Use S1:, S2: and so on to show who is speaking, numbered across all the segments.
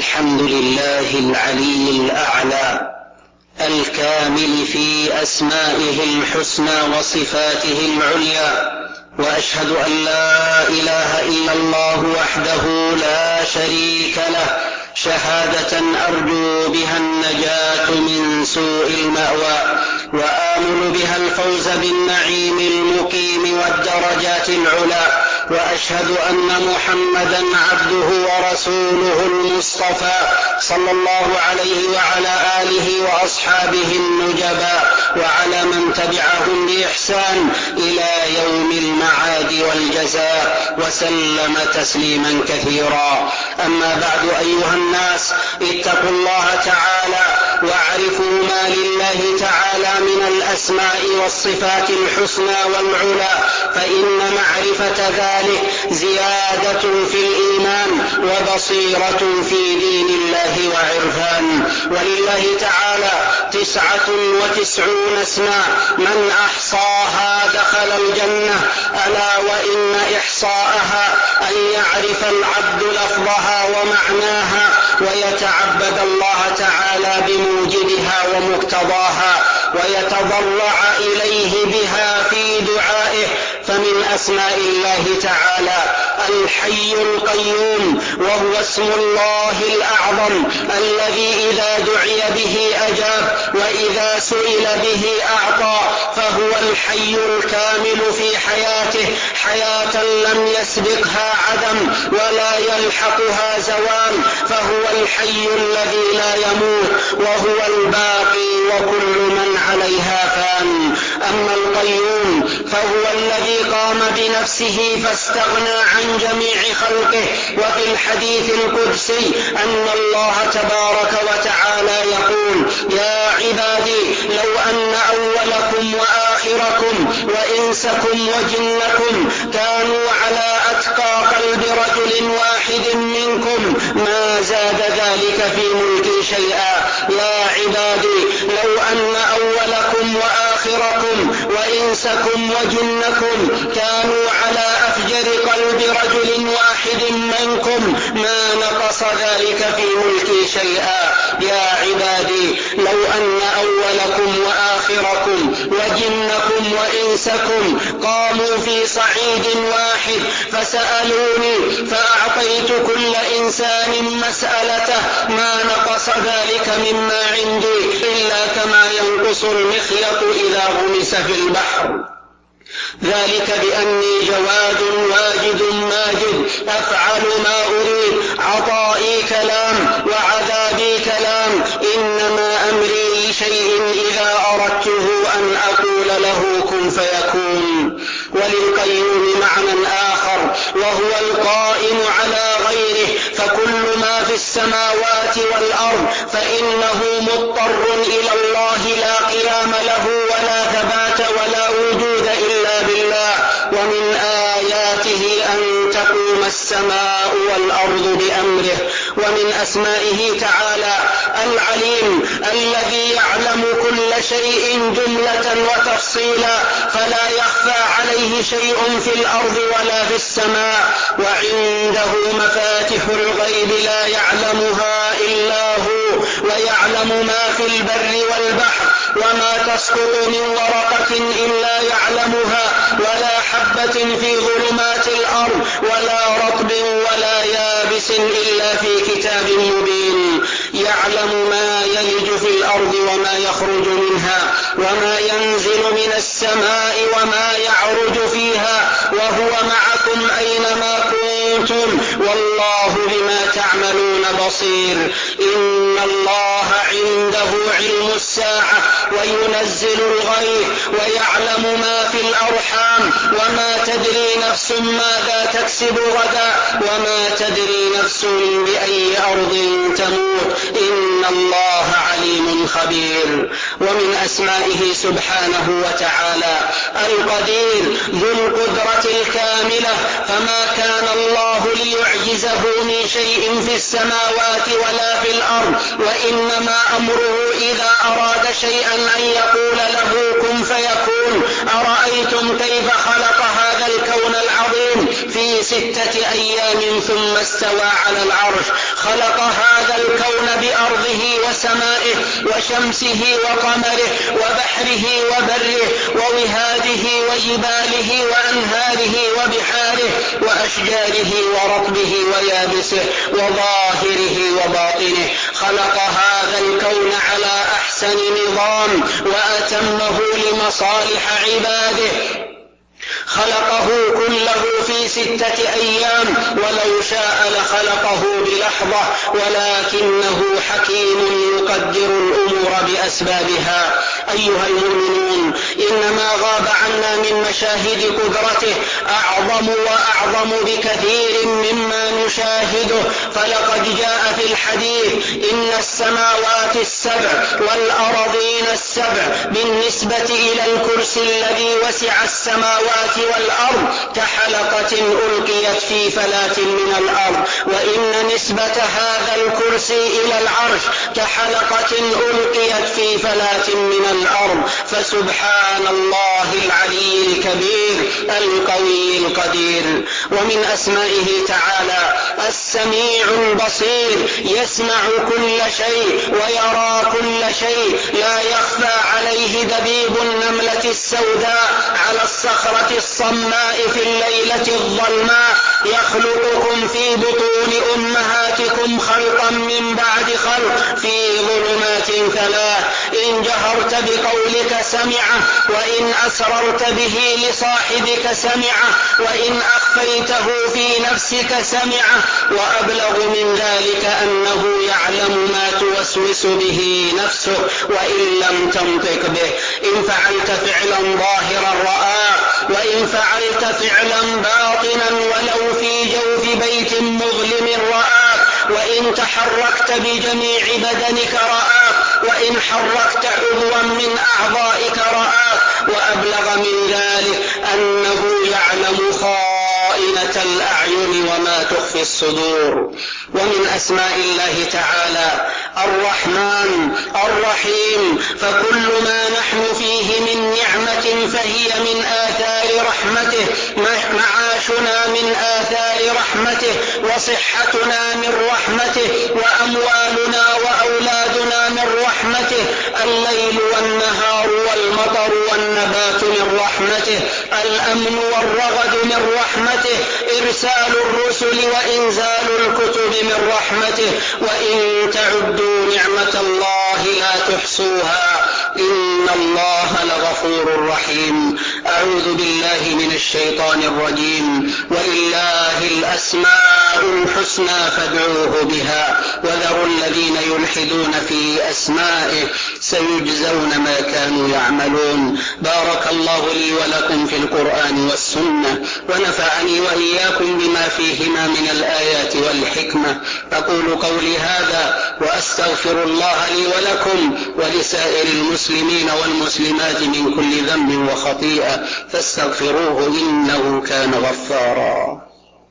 S1: الحمد لله العلي الأعلى الكامل في أسمائه الحسنى وصفاته العليا، وأشهد أن لا إله إلا الله وحده لا شريك له شهادة أرجو بها النجاة من سوء المأوى، وآمل بها الفوز بالنعيم المقيم والدرجات العلى، وأشهد أن محمدًا عبده ورسوله المصطفى صلى الله عليه وعلى آله وأصحابه النجباء، وعلى من تبعهم بإحسان إلى يوم المعاد والجزاء، وسلم تسليما كثيرا. أما بعد، أيها الناس، اتقوا الله تعالى واعرفوا ما لله تعالى من الأسماء والصفات الحسنى والعلى، فإن معرفة ذلك زيادة في الإيمان وبصيرة في دين الله وعرفان. ولله تعالى 99 اسما، من أحصاها دخل الجنة، ألا وإن إحصاءها أن يعرف العبد لفظها ومعناها ويتعبد الله تعالى بموجبها ومقتضاها ويتضرع إليه بها في دعائه. فمن أسماء الله تعالى الحي القيوم، وهو اسم الله الأعظم الذي إذا دعي به أجاب، وإذا سئل به أعطى، فهو الحي الكامل في حياته حياة لم يسبقها عدم ولا يلحقها زوال، فهو الحي الذي لا يموت، وهو الباقي وكل من عليها فان. أما القيوم فهو الذي قام بنفسه فاستغنى عن جميع خلقه. وفي الحديث القدسي أن الله تبارك وتعالى يقول: يا عبادي لو أن أولكم وآخركم وإنسكم وجنكم كانوا على أتقى قلب رجل واحد منكم ما زاد ذلك في ملكي شيئا. يا عبادي لو أن أولكم وآخركم وإنسكم وجنكم كانوا على أفجر قلب رجل واحد منكم ما نقص ذلك في ملكي شيئا. يا عبادي لو أن أولكم وآخركم وجنكم وإنسكم قاموا في صعيد واحد فسألوني فأعطيت كل إنسان مسألته ما نقص ذلك مما عندي إلا كما ينقص المخيط إذا غمس في البحر. ذلك بأني جواد واجد ماجد أفعل ما أريد، عطائي كلام وعذابي كلام، إنما أمري لشيء إذا أردته أن أقول له كن فيكون. وللقيوم معنى آخر وهو القائم على غيره، فكل ما في السماوات والأرض فإنه مضطر إلى الله، لا قيام له ولا ثبات ولا وجود إلا بالله. ومن آياته أن تقوم السماء والأرض بأمره. ومن أسمائه تعالى العليم الذي يعلم كل شيء جملة وتفصيلا، فلا يخفى عليه شيء في الأرض ولا في السماء. وعنده مفاتح الغيب لا يعلمها إلا هو، ويعلم ما في البر والبحر، وما تسقط من ورقة إلا يعلمها، ولا حبة في ظلمات الأرض ولا رطب ولا يابس إلا في كتاب مبين. يعلم ما يلج في الأرض وما يخرج منها، وما ينزل من السماء وما يعرج فيها، وهو معكم أينما كنتم، والله بما تعملون بصير. إن الله عنده علم الساعة وينزل الغيث ويعلم ما في الأرحام، وما تدري نفس ماذا تكسب غدا، وما تدري نفس بأي أرض تموت، إن الله عليم خبير. ومن أسمائه سبحانه وتعالى القدير ذو القدرة الكاملة، فما كان الله ليعجزه من شيء في السماوات ولا في الأرض، وإنما أمره إذا أراد شيئا أن يقول له كن فيكون. أرأيتم كيف خلق هذا الكون العظيم في 6 أيام ثم استوى على العرش؟ خلق هذا وسمائه وشمسه وقمره وبحره وبره ووهاده وجباله وأنهاره وبحاره وأشجاره ورطبه ويابسه وظاهره وباطنه. خلق هذا الكون على أحسن نظام وأتمه لمصالح عباده. خلقه كله في 6 أيام، ولو شاء لخلقه بلحظة، ولكنه حكيم يقدر الأمور بأسبابها. أيها المؤمنون، إنما غاب عنا من مشاهد قدرته أعظم وأعظم بكثير مما نشاهده. فلقد جاء في الحديث: إن السماوات السبع والأرضين السبع بالنسبة إلى الكرسي الذي وسع السماوات والأرض كحلقة ألقيت في فلاة من الأرض، وإن نسبة هذا الكرسي إلى العرش كحلقة ألقيت في فلاة من الأرض. فسبحان الله العلي الكبير القوي القدير. ومن أسمائه تعالى السميع البصير، يسمع كل شيء ويرى كل شيء، لا يخفى عليه دبيب النملة السوداء على الصخرة الصماء في الليلة الظلماء. يخلقكم في بطون أمهاتكم خلقا من بعد خلق في ظلمات 3. إن جهرت بقولك سمعه، وإن أسررت به لصاحبك سمعه، وإن أخفيته في نفسك سمعه. وأبلغ من ذلك أنه يعلم ما توسوس به نفسه وإن لم تنطق به. إن فعلت فعلا ظاهرا رآه، وإن فعلت فعلا باطنا ولو في جوف بيت مظلم رآه، وإن تحركت بجميع بدنك رآه، وإن حركت عضوا من أعضائك رآه. وأبلغ من ذلك أنه يعلم خائنة الأعين وما تخفي الصدور. ومن أسماء الله تعالى الرحمن الرحيم، فكل ما نحن فيه من نعمة فهي من آثار رحمته. معاشنا من آثار رحمته، وصحتنا من رحمته، وأموالنا وأولادنا من رحمته، الليل والنهار والمطر والنبات من رحمته، الأمن والرغد من رحمته، إرسال الرسل وإنزال الكتب من رحمته. وإن تعدوا نعمة الله لا تحصوها، إن الله لغفور رحيم. أعوذ بالله من الشيطان الرجيم. ولله الأسماء الحسنى فادعوه بها وذروا الذين يلحدون في أسمائه سيجزون ما كانوا يعملون. بارك الله لي ولكم في القرآن والسنة، ونفعني وإياكم بما فيهما من الآيات والحكمة. أقول قولي هذا وأستغفر الله لي ولكم ولسائر المسلمين والمسلمات من كل ذنب وخطيئة، فاستغفروه إنه كان غفارا.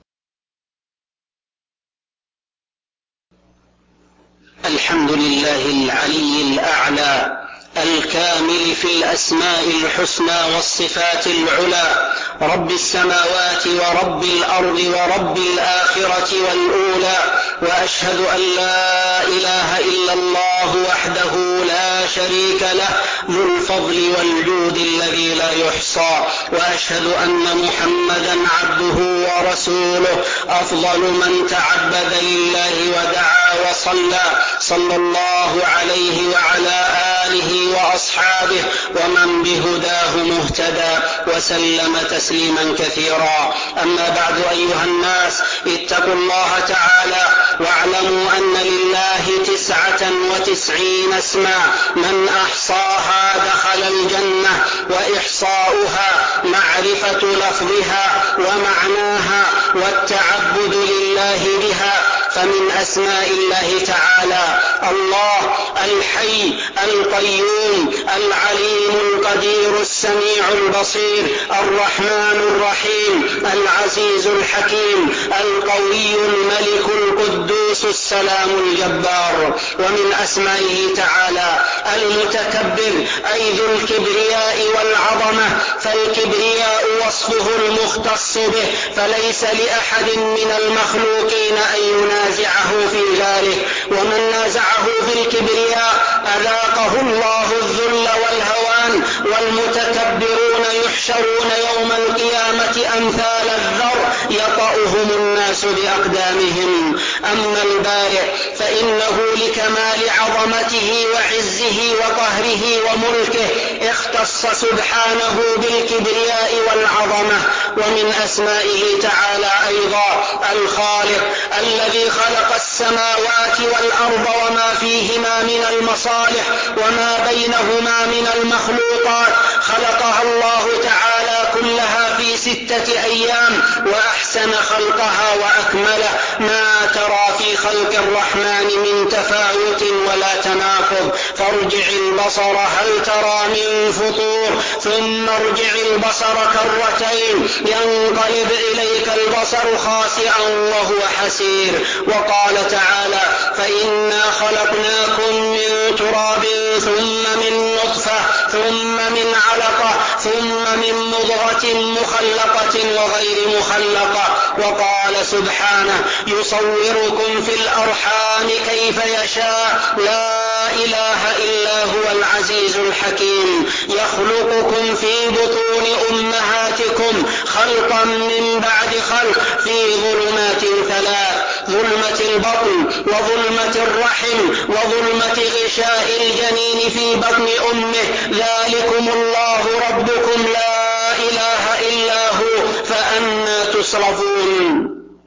S1: الحمد لله العلي الأعلى الكامل في الأسماء الحسنى والصفات العلى، رب السماوات ورب الأرض ورب الآخرة والأولى. وأشهد أن لا إله إلا الله وحده لا شريك له، ذو الفضل والجود الذي لا يحصى. وأشهد أن محمدا عبده ورسوله، أفضل من تعبد لله ودعا وصلى، صلى الله عليه وعلى آله وأصحابه ومن بهداه مهتدى، وسلم تسليما كثيرا. أما بعد، أيها الناس، اتقوا الله تعالى واعلموا أن لله 99 اسما، من أحصاها دخل الجنة، وإحصاؤها معرفة لفظها ومعناها والتعبد لله بها. فمن أسماء الله تعالى الله الحي القيوم العليم القدير السميع البصير الرحمن الرحيم العزيز الحكيم القوي الملك القدوس السلام الجبار. ومن أسمائه تعالى المتكبر، أي ذو الكبرياء والعظمة، فالكبرياء وصفه المختص به، فليس لأحد من المخلوقين أن ينازعه في ذلك، ومن نازعه في الكبرياء البارئ، فإنه لكمال عظمته وعزه وقهره وملكه اختص سبحانه بالكبرياء والعظمة. ومن أسمائه تعالى أيضا الخالق الذي خلق السماوات والأرض وما فيهما من المصالح وما بينهما من المخلوقات، خلقها الله تعالى كلها في 6 أيام وأحسن خلقها وأكمله. ما ترى في خلق الرحمن من تفاوت ولا تناقض، فارجع البصر هل ترى من فطور ثم ارجع البصر كرتين ينقلب إليك البصر خاسئا وهو حسير. وقال تعالى: فإنا خلقناكم من تراب ثم من نطفة ثم من علقة ثم من مضغة مخلقة وغير مخلقة. وقال سبحانه: يصوركم في الأرحام كيف يشاء لا إله إلا هو العزيز الحكيم. يخلقكم في بطون أمهاتكم خلقا من بعد خلق في ظلمات 3: ظلمة البطن وظلمة الرحم وظلمة غشاء الجنين في بطن أمه. ذلكم الله ربكم لا إله إلا هو فأنى تصرفون.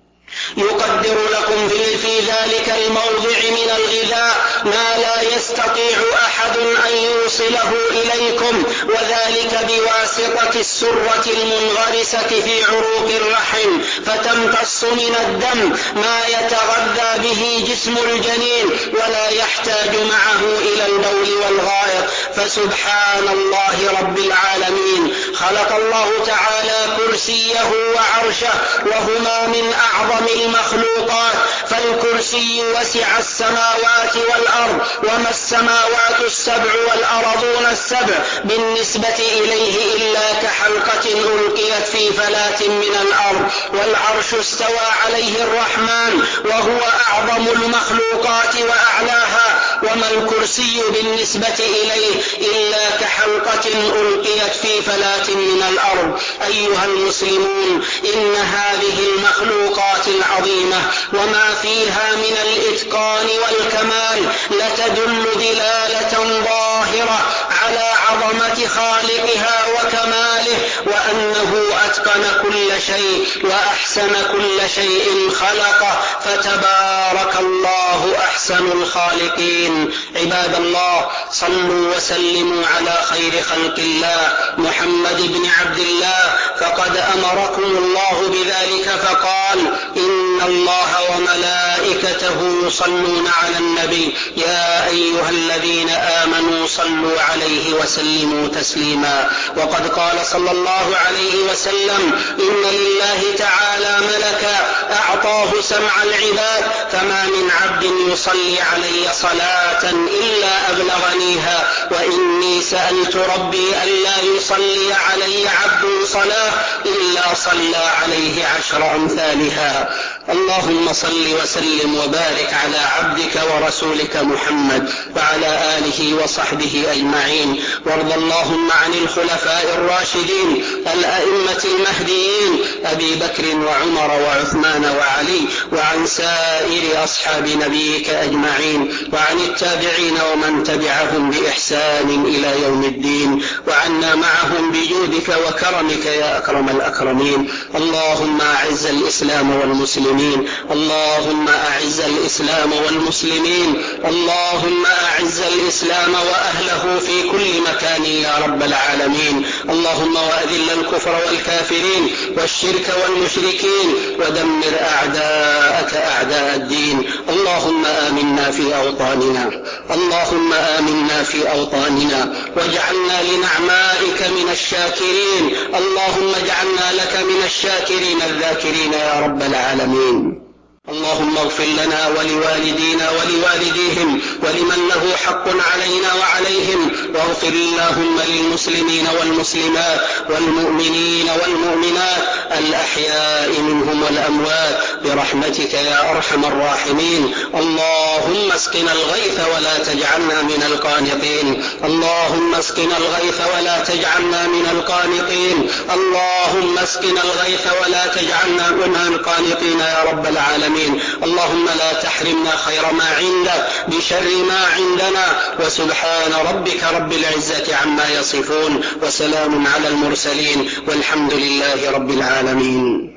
S1: يقدر لكم في ذلك الموضع من الغذاء ما لا يستطيع أحد أن يوصله إليكم، وذلك بواسطة السرة المنغرسة في عروق الرحم، فتمتص من الدم ما يتغذى به جسم الجنين ولا يحتاج معه إلى البول والغائط. فسبحان الله رب العالمين، خلق الله تعالى كرسيه وعرشه وهما من أعظم المخلوقات، فالكرسي وسع السماوات والأرض وما السماوات السبع والأرضون السبع بالنسبة إليه إلا كحلقة ألقيت في فلاة من الأرض. والعرش استوى عليه الرحمن وهو أعظم المخلوقات وأعلاها، وما الكرسي بالنسبة إليه إلا كحلقة ألقيت في فلاة من الأرض. أيها المسلمون، إن هذه المخلوقات العظيمة وما فيها من الإتقان والكمال لتدل دلالة ظاهرة على عظمة خالقها وكماله، وأنه أتقن كل شيء وأحسن كل شيء خلقه، فتبارك الله أحسن الخالقين. عباد الله، صلوا وسلموا على خير خلق الله محمد بن عبد الله، فقد أمركم الله بذلك فقال: إن الله وملائكته يصلون على النبي يا أيها الذين آمنوا صلوا عليه وسلموا تسليما. وقد قال صلى الله عليه وسلم: إن لله تعالى ملكا أعطاه سمع العباد، فما من عبد يصلي علي صلاة إلا أبلغنيها، وإني سألت ربي ألا يصلي علي عبد صلاة إلا صلى عليه 10 أمثالها. اللهم صل وسلم وبارك على عبدك ورسولك محمد وعلى آله وصحبه أجمعين. وارض اللهم عن الخلفاء الراشدين الأئمة المهديين أبي بكر وعمر وعثمان وعلي، وعن سائر أصحاب نبيك أجمعين، وعن التابعين ومن تبعهم بإحسان إلى يوم الدين، وعنا معهم بجودك وكرمك يا أكرم الأكرمين. اللهم أعز الإسلام والمسلمين، اللهم أعز الإسلام والمسلمين، اللهم أعز الإسلام وأهله في كل مكان يا رب العالمين. اللهم وأذل الكفر والكافرين والشرك والمشركين، ودمر أعداءك أعداء الدين. اللهم آمنا في أوطاننا، اللهم آمنا في أوطاننا، واجعلنا لنعمائك من الشاكرين. اللهم اجعلنا لك من الشاكرين الذاكرين يا رب العالمين. اللهم اغفر لنا ولوالدينا ولوالديهم ولمن له حق علينا وعليهم، واغفر اللهم للمسلمين والمسلمات والمؤمنين والمؤمنات الأحياء منهم والأموات برحمتك يا أرحم الراحمين. اللهم اسقنا الغيث ولا تجعلنا من القانطين، اللهم اسقنا الغيث ولا تجعلنا من القانطين، اللهم اسقنا الغيث ولا تجعلنا من القانطين يا رب العالمين. العالمين. اللهم لا تحرمنا خير ما عندك بشر ما عندنا، وسبحان ربك رب العزة عما يصفون، وسلام على المرسلين، والحمد لله رب العالمين.